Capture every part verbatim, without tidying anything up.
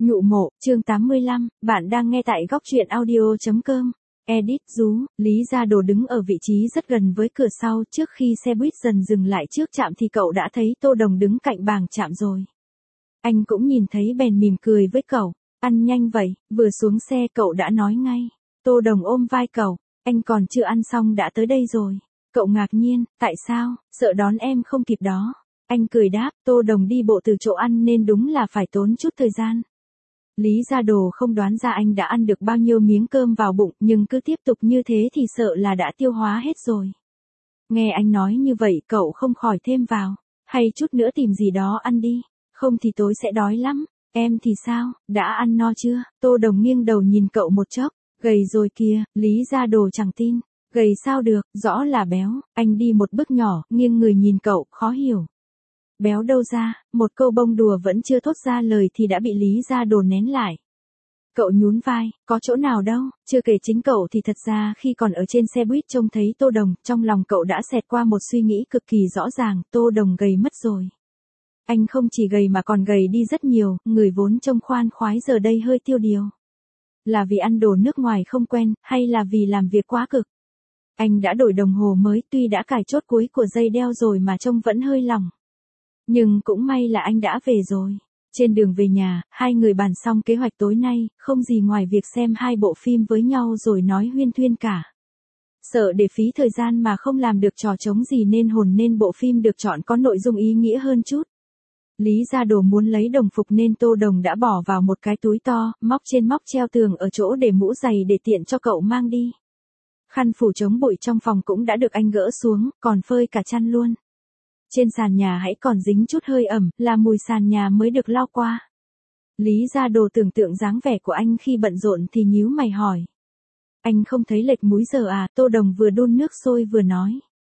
Nhụ mộ, chương tám mươi lăm, bạn đang nghe tại góc truyện audio.com. Edit Dú, Lý Gia Đồ đứng ở vị trí rất gần với cửa sau, trước khi xe buýt dần dừng lại trước trạm thì cậu đã thấy Tô Đồng đứng cạnh bảng trạm rồi. Anh cũng nhìn thấy bèn mỉm cười với cậu, ăn nhanh vậy, vừa xuống xe cậu đã nói ngay. Tô Đồng ôm vai cậu, anh còn chưa ăn xong đã tới đây rồi. Cậu ngạc nhiên, tại sao, sợ đón em không kịp đó. Anh cười đáp, Tô Đồng đi bộ từ chỗ ăn nên đúng là phải tốn chút thời gian. Lý Gia Đồ không đoán ra anh đã ăn được bao nhiêu miếng cơm vào bụng, nhưng cứ tiếp tục như thế thì sợ là đã tiêu hóa hết rồi. Nghe anh nói như vậy cậu không khỏi thêm vào, hay chút nữa tìm gì đó ăn đi, không thì tối sẽ đói lắm. Em thì sao, đã ăn no chưa? Tô Đồng nghiêng đầu nhìn cậu một chốc, gầy rồi kìa. Lý Gia Đồ chẳng tin, gầy sao được, rõ là béo. Anh đi một bước nhỏ, nghiêng người nhìn cậu, khó hiểu. Béo đâu ra, một câu bông đùa vẫn chưa thốt ra lời thì đã bị Lý Gia Đồ nén lại. Cậu nhún vai, có chỗ nào đâu, chưa kể chính cậu thì thật ra khi còn ở trên xe buýt trông thấy Tô Đồng, trong lòng cậu đã xẹt qua một suy nghĩ cực kỳ rõ ràng, Tô Đồng gầy mất rồi. Anh không chỉ gầy mà còn gầy đi rất nhiều, người vốn trông khoan khoái giờ đây hơi tiêu điều. Là vì ăn đồ nước ngoài không quen, hay là vì làm việc quá cực? Anh đã đổi đồng hồ mới, tuy đã cài chốt cuối của dây đeo rồi mà trông vẫn hơi lỏng. Nhưng cũng may là anh đã về rồi. Trên đường về nhà, hai người bàn xong kế hoạch tối nay, không gì ngoài việc xem hai bộ phim với nhau rồi nói huyên thuyên cả. Sợ để phí thời gian mà không làm được trò trống gì nên hồn nên bộ phim được chọn có nội dung ý nghĩa hơn chút. Lý Gia Đồ muốn lấy đồng phục nên Tô Đồng đã bỏ vào một cái túi to, móc trên móc treo tường ở chỗ để mũ giày để tiện cho cậu mang đi. Khăn phủ chống bụi trong phòng cũng đã được anh gỡ xuống, còn phơi cả chăn luôn. Trên sàn nhà hãy còn dính chút hơi ẩm, là mùi sàn nhà mới được lau qua. Lý Gia Đồ tưởng tượng dáng vẻ của anh khi bận rộn thì nhíu mày hỏi. Anh không thấy lệch múi giờ à? Tô Đồng vừa đun nước sôi vừa nói.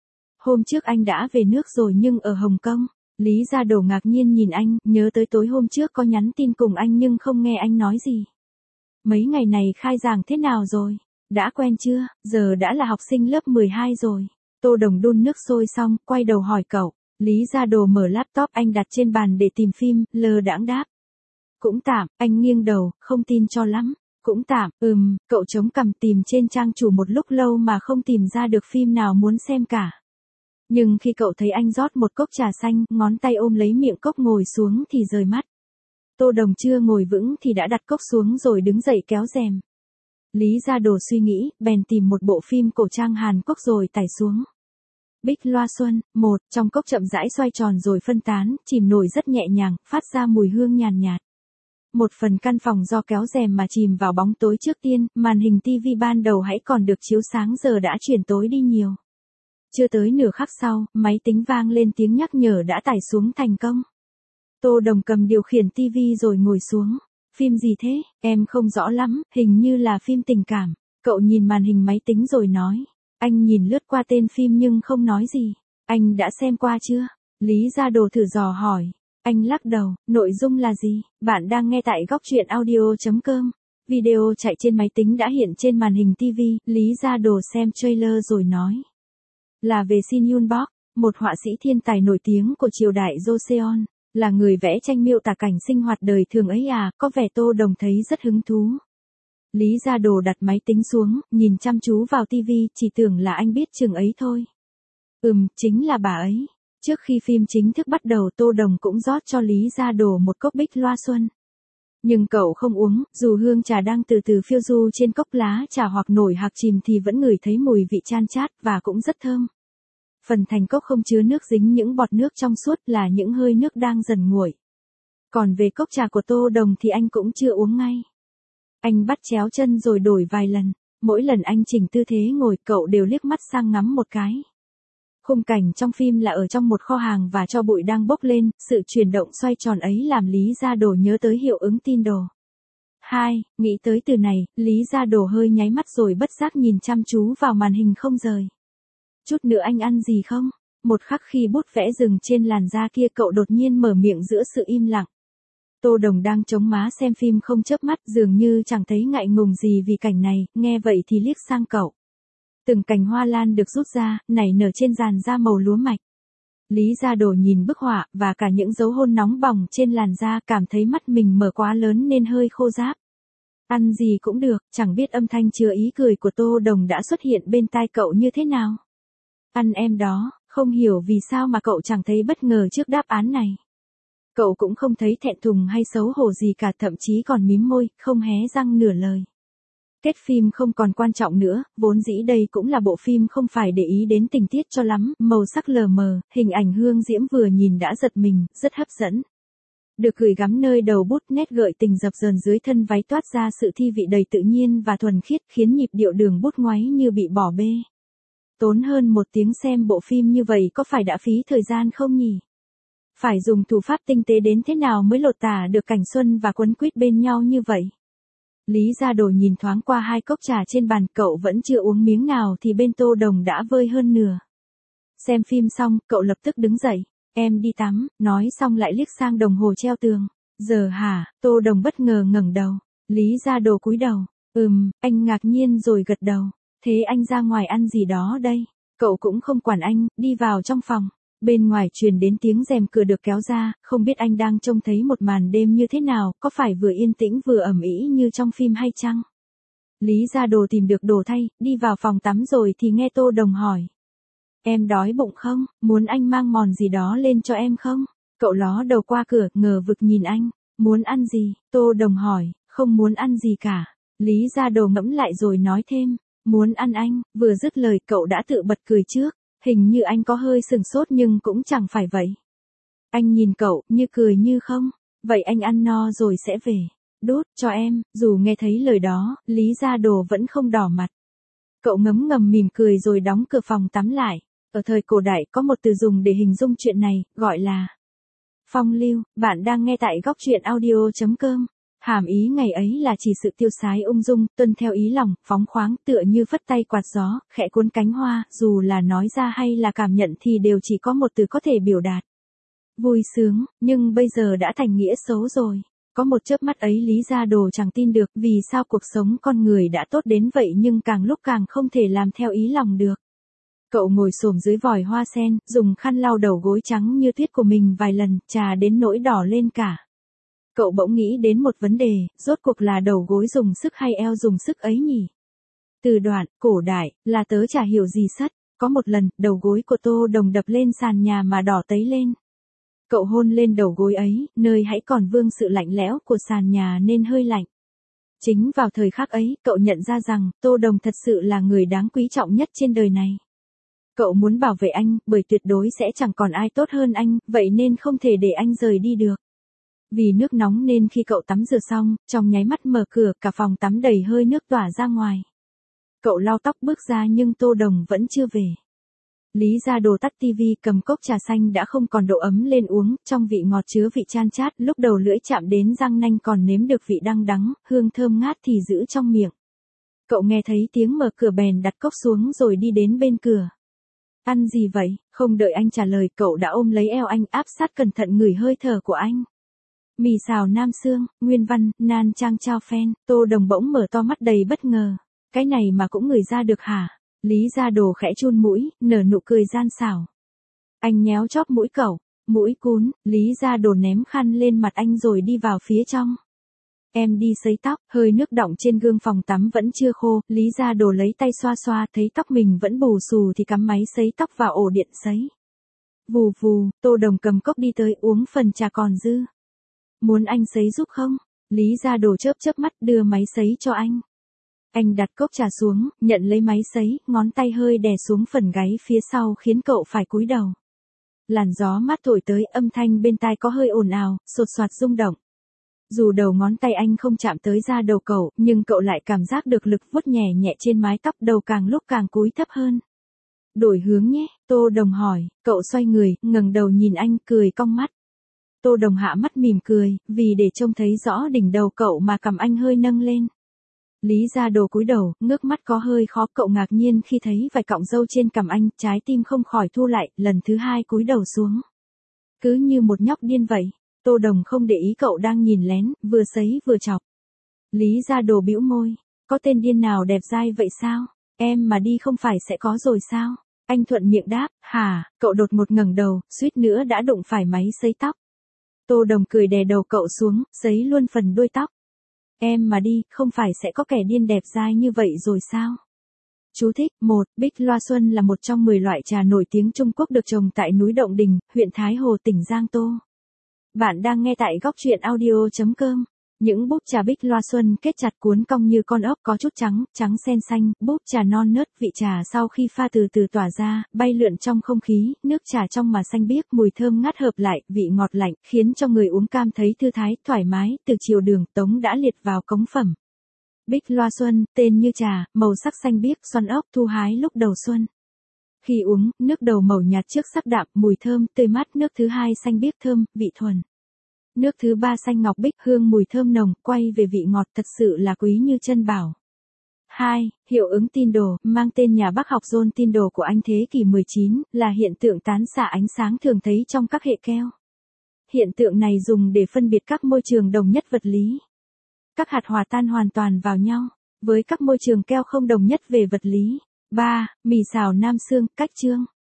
Hôm trước anh đã về nước rồi nhưng ở Hồng Kông. Lý Gia Đồ ngạc nhiên nhìn anh, nhớ tới tối hôm trước có nhắn tin cùng anh nhưng không nghe anh nói gì. Mấy ngày này khai giảng thế nào rồi? Đã quen chưa? Giờ đã là học sinh lớp mười hai rồi. Tô Đồng đun nước sôi xong, quay đầu hỏi cậu. Lý Gia Đồ mở laptop anh đặt trên bàn để tìm phim, lơ đãng đáp. Cũng tạm, anh nghiêng đầu, không tin cho lắm. Cũng tạm, ừm, cậu chống cằm tìm trên trang chủ một lúc lâu mà không tìm ra được phim nào muốn xem cả. Nhưng khi cậu thấy anh rót một cốc trà xanh, ngón tay ôm lấy miệng cốc ngồi xuống thì rời mắt. Tô Đồng chưa ngồi vững thì đã đặt cốc xuống rồi đứng dậy kéo rèm. Lý Gia Đồ suy nghĩ, bèn tìm một bộ phim cổ trang Hàn Quốc rồi tải xuống. Bích Loa Xuân, một, trong cốc chậm rãi xoay tròn rồi phân tán, chìm nổi rất nhẹ nhàng, phát ra mùi hương nhàn nhạt. Một phần căn phòng do kéo rèm mà chìm vào bóng tối trước tiên, màn hình tivi ban đầu hãy còn được chiếu sáng giờ đã chuyển tối đi nhiều. Chưa tới nửa khắc sau, máy tính vang lên tiếng nhắc nhở đã tải xuống thành công. Tô Đồng cầm điều khiển tivi rồi ngồi xuống. Phim gì thế, em không rõ lắm, hình như là phim tình cảm. Cậu nhìn màn hình máy tính rồi nói. Anh nhìn lướt qua tên phim nhưng không nói gì. Anh đã xem qua chưa? Lý Gia Đồ thử dò hỏi. Anh lắc đầu, nội dung là gì? Bạn đang nghe tại góc truyện audio.com. Video chạy trên máy tính đã hiện trên màn hình tivi. Lý Gia Đồ xem trailer rồi nói. Là về Shin Yun Bok, một họa sĩ thiên tài nổi tiếng của triều đại Joseon. Là người vẽ tranh miêu tả cảnh sinh hoạt đời thường ấy à? Có vẻ Tô Đồng thấy rất hứng thú. Lý Gia Đồ đặt máy tính xuống, nhìn chăm chú vào tivi, chỉ tưởng là anh biết chừng ấy thôi. Ừm, chính là bà ấy. Trước khi phim chính thức bắt đầu Tô Đồng cũng rót cho Lý Gia Đồ một cốc Bích Loa Xuân. Nhưng cậu không uống, dù hương trà đang từ từ phiêu du trên cốc lá trà hoặc nổi hạc chìm thì vẫn ngửi thấy mùi vị chan chát và cũng rất thơm. Phần thành cốc không chứa nước dính những bọt nước trong suốt là những hơi nước đang dần nguội. Còn về cốc trà của Tô Đồng thì anh cũng chưa uống ngay. Anh bắt chéo chân rồi đổi vài lần, mỗi lần anh chỉnh tư thế ngồi cậu đều liếc mắt sang ngắm một cái. Khung cảnh trong phim là ở trong một kho hàng và tro bụi đang bốc lên, sự chuyển động xoay tròn ấy làm Lý Gia Đồ nhớ tới hiệu ứng tin đồ. Hai, nghĩ tới từ này, Lý Gia Đồ hơi nháy mắt rồi bất giác nhìn chăm chú vào màn hình không rời. Chút nữa anh ăn gì không? Một khắc khi bút vẽ dừng trên làn da kia cậu đột nhiên mở miệng giữa sự im lặng. Tô Đồng đang chống má xem phim không chớp mắt dường như chẳng thấy ngại ngùng gì vì cảnh này, nghe vậy thì liếc sang cậu. Từng cành hoa lan được rút ra, nảy nở trên giàn da màu lúa mạch. Lý Gia Đồ nhìn bức họa, và cả những dấu hôn nóng bỏng trên làn da, cảm thấy mắt mình mở quá lớn nên hơi khô ráp. Ăn gì cũng được, chẳng biết âm thanh chứa ý cười của Tô Đồng đã xuất hiện bên tai cậu như thế nào. Ăn em đó, không hiểu vì sao mà cậu chẳng thấy bất ngờ trước đáp án này. Cậu cũng không thấy thẹn thùng hay xấu hổ gì cả, thậm chí còn mím môi, không hé răng nửa lời. Kết phim không còn quan trọng nữa, vốn dĩ đây cũng là bộ phim không phải để ý đến tình tiết cho lắm, màu sắc lờ mờ, hình ảnh Hương Diễm vừa nhìn đã giật mình, rất hấp dẫn. Được gửi gắm nơi đầu bút, nét gợi tình dập dờn dưới thân váy toát ra sự thi vị đầy tự nhiên và thuần khiết, khiến nhịp điệu đường bút ngoáy như bị bỏ bê. Tốn hơn một tiếng xem bộ phim như vậy có phải đã phí thời gian không nhỉ? Phải dùng thủ pháp tinh tế đến thế nào mới lột tả được cảnh xuân và quấn quýt bên nhau như vậy? Lý Gia Đồ nhìn thoáng qua hai cốc trà trên bàn, cậu vẫn chưa uống miếng nào thì bên Tô Đồng đã vơi hơn nửa. Xem phim xong, cậu lập tức đứng dậy. Em đi tắm, nói xong lại liếc sang đồng hồ treo tường. Giờ hả? Tô Đồng bất ngờ ngẩng đầu. Lý Gia Đồ cúi đầu. Ừm, anh ngạc nhiên rồi gật đầu. Thế anh ra ngoài ăn gì đó đây? Cậu cũng không quản anh, đi vào trong phòng. Bên ngoài truyền đến tiếng rèm cửa được kéo ra, không biết anh đang trông thấy một màn đêm như thế nào, có phải vừa yên tĩnh vừa ầm ĩ như trong phim hay chăng? Lý Gia Đồ tìm được đồ thay, đi vào phòng tắm rồi thì nghe Tô Đồng hỏi. Em đói bụng không, muốn anh mang món gì đó lên cho em không? Cậu ló đầu qua cửa, ngờ vực nhìn anh. Muốn ăn gì? Tô Đồng hỏi. Không muốn ăn gì cả. Lý Gia Đồ ngẫm lại rồi nói thêm. Muốn ăn anh. Vừa dứt lời cậu đã tự bật cười trước. Hình như anh có hơi sừng sốt nhưng cũng chẳng phải vậy. Anh nhìn cậu, như cười như không. Vậy anh ăn no rồi sẽ về. Đút cho em. Dù nghe thấy lời đó, Lý Gia Đồ vẫn không đỏ mặt. Cậu ngấm ngầm mỉm cười rồi đóng cửa phòng tắm lại. Ở thời cổ đại có một từ dùng để hình dung chuyện này, gọi là phong lưu. Bạn đang nghe tại góc truyện audio chấm com. Hàm ý ngày ấy là chỉ sự tiêu sái ung dung, tuân theo ý lòng, phóng khoáng, tựa như phất tay quạt gió, khẽ cuốn cánh hoa, dù là nói ra hay là cảm nhận thì đều chỉ có một từ có thể biểu đạt. Vui sướng, nhưng bây giờ đã thành nghĩa xấu rồi. Có một chớp mắt ấy Lý Gia Đồ chẳng tin được vì sao cuộc sống con người đã tốt đến vậy nhưng càng lúc càng không thể làm theo ý lòng được. Cậu ngồi xổm dưới vòi hoa sen, dùng khăn lau đầu gối trắng như tuyết của mình vài lần, trà đến nỗi đỏ lên cả. Cậu bỗng nghĩ đến một vấn đề, rốt cuộc là đầu gối dùng sức hay eo dùng sức ấy nhỉ? Từ đoạn, cổ đại, là tớ chả hiểu gì sất. Có một lần, đầu gối của Tô Đồng đập lên sàn nhà mà đỏ tấy lên. Cậu hôn lên đầu gối ấy, nơi hãy còn vương sự lạnh lẽo của sàn nhà nên hơi lạnh. Chính vào thời khắc ấy, cậu nhận ra rằng, Tô Đồng thật sự là người đáng quý trọng nhất trên đời này. Cậu muốn bảo vệ anh, bởi tuyệt đối sẽ chẳng còn ai tốt hơn anh, vậy nên không thể để anh rời đi được. Vì nước nóng nên khi cậu tắm rửa xong, trong nháy mắt mở cửa, cả phòng tắm đầy hơi nước tỏa ra ngoài. Cậu lau tóc bước ra nhưng Tô Đồng vẫn chưa về. Lý Gia Đồ tắt tivi, cầm cốc trà xanh đã không còn độ ấm lên uống, trong vị ngọt chứa vị chan chát, lúc đầu lưỡi chạm đến răng nanh còn nếm được vị đắng đắng, hương thơm ngát thì giữ trong miệng. Cậu nghe thấy tiếng mở cửa bèn đặt cốc xuống rồi đi đến bên cửa. Ăn gì vậy? Không đợi anh trả lời, cậu đã ôm lấy eo anh, áp sát cẩn thận ngửi hơi thở của anh. Mì xào Nam Xương, nguyên văn, nan trang chao phen. Tô Đồng bỗng mở to mắt đầy bất ngờ. Cái này mà cũng ngửi ra được hả? Lý Gia Đồ khẽ chun mũi, nở nụ cười gian xảo. Anh nhéo chóp mũi cậu. Mũi cún. Lý Gia Đồ ném khăn lên mặt anh rồi đi vào phía trong. Em đi sấy tóc, hơi nước đọng trên gương phòng tắm vẫn chưa khô, Lý Gia Đồ lấy tay xoa xoa, thấy tóc mình vẫn bù xù thì cắm máy sấy tóc vào ổ điện sấy. Vù vù, Tô Đồng cầm cốc đi tới uống phần trà còn dư. Muốn anh sấy giúp không? Lý Gia Đồ chớp chớp mắt đưa máy sấy cho anh. Anh đặt cốc trà xuống, nhận lấy máy sấy, ngón tay hơi đè xuống phần gáy phía sau khiến cậu phải cúi đầu. Làn gió mát thổi tới, âm thanh bên tai có hơi ồn ào, sột soạt rung động. Dù đầu ngón tay anh không chạm tới da đầu cậu, nhưng cậu lại cảm giác được lực vuốt nhẹ nhẹ trên mái tóc, đầu càng lúc càng cúi thấp hơn. Đổi hướng nhé, Tô Đồng hỏi, cậu xoay người, ngẩng đầu nhìn anh, cười cong mắt. Tô Đồng hạ mắt mỉm cười, vì để trông thấy rõ đỉnh đầu cậu mà cằm anh hơi nâng lên. Lý Gia Đồ cúi đầu, ngước mắt có hơi khó, cậu ngạc nhiên khi thấy vài cọng râu trên cằm anh, trái tim không khỏi thu lại, lần thứ hai cúi đầu xuống. Cứ như một nhóc điên vậy. Tô Đồng không để ý cậu đang nhìn lén, vừa sấy vừa chọc. Lý Gia Đồ bĩu môi, có tên điên nào đẹp dai vậy sao? Em mà đi không phải sẽ có rồi sao? Anh thuận miệng đáp, hả, cậu đột một ngẩng đầu, suýt nữa đã đụng phải máy sấy tóc. Tô Đồng cười đè đầu cậu xuống, sấy luôn phần đuôi tóc. Em mà đi, không phải sẽ có kẻ điên đẹp dai như vậy rồi sao? Chú thích, một, Bích Loa Xuân là một trong mười loại trà nổi tiếng Trung Quốc được trồng tại núi Động Đình, huyện Thái Hồ, tỉnh Giang Tô. Bạn đang nghe tại góc truyện audio chấm com. Những búp trà Bích Loa Xuân kết chặt cuốn cong như con ốc có chút trắng, trắng sen xanh, búp trà non nớt, vị trà sau khi pha từ từ tỏa ra, bay lượn trong không khí, nước trà trong mà xanh biếc, mùi thơm ngát hợp lại, vị ngọt lạnh, khiến cho người uống cam thấy thư thái, thoải mái, từ chiều đường, Tống đã liệt vào cống phẩm. Bích Loa Xuân, tên như trà, màu sắc xanh biếc, xoăn ốc, thu hái lúc đầu xuân. Khi uống, nước đầu màu nhạt trước sắc đạm, mùi thơm, tươi mát, nước thứ hai xanh biếc thơm, vị thuần. Nước thứ ba xanh ngọc bích, hương mùi thơm nồng, quay về vị ngọt thật sự là quý như chân bảo. hai. Hiệu ứng tin đồ, mang tên nhà bác học John tin đồ của anh thế kỷ mười chín, là hiện tượng tán xạ ánh sáng thường thấy trong các hệ keo. Hiện tượng này dùng để phân biệt các môi trường đồng nhất vật lý. Các hạt hòa tan hoàn toàn vào nhau, với các môi trường keo không đồng nhất về vật lý. ba. Mì xào Nam Xương, cách chương.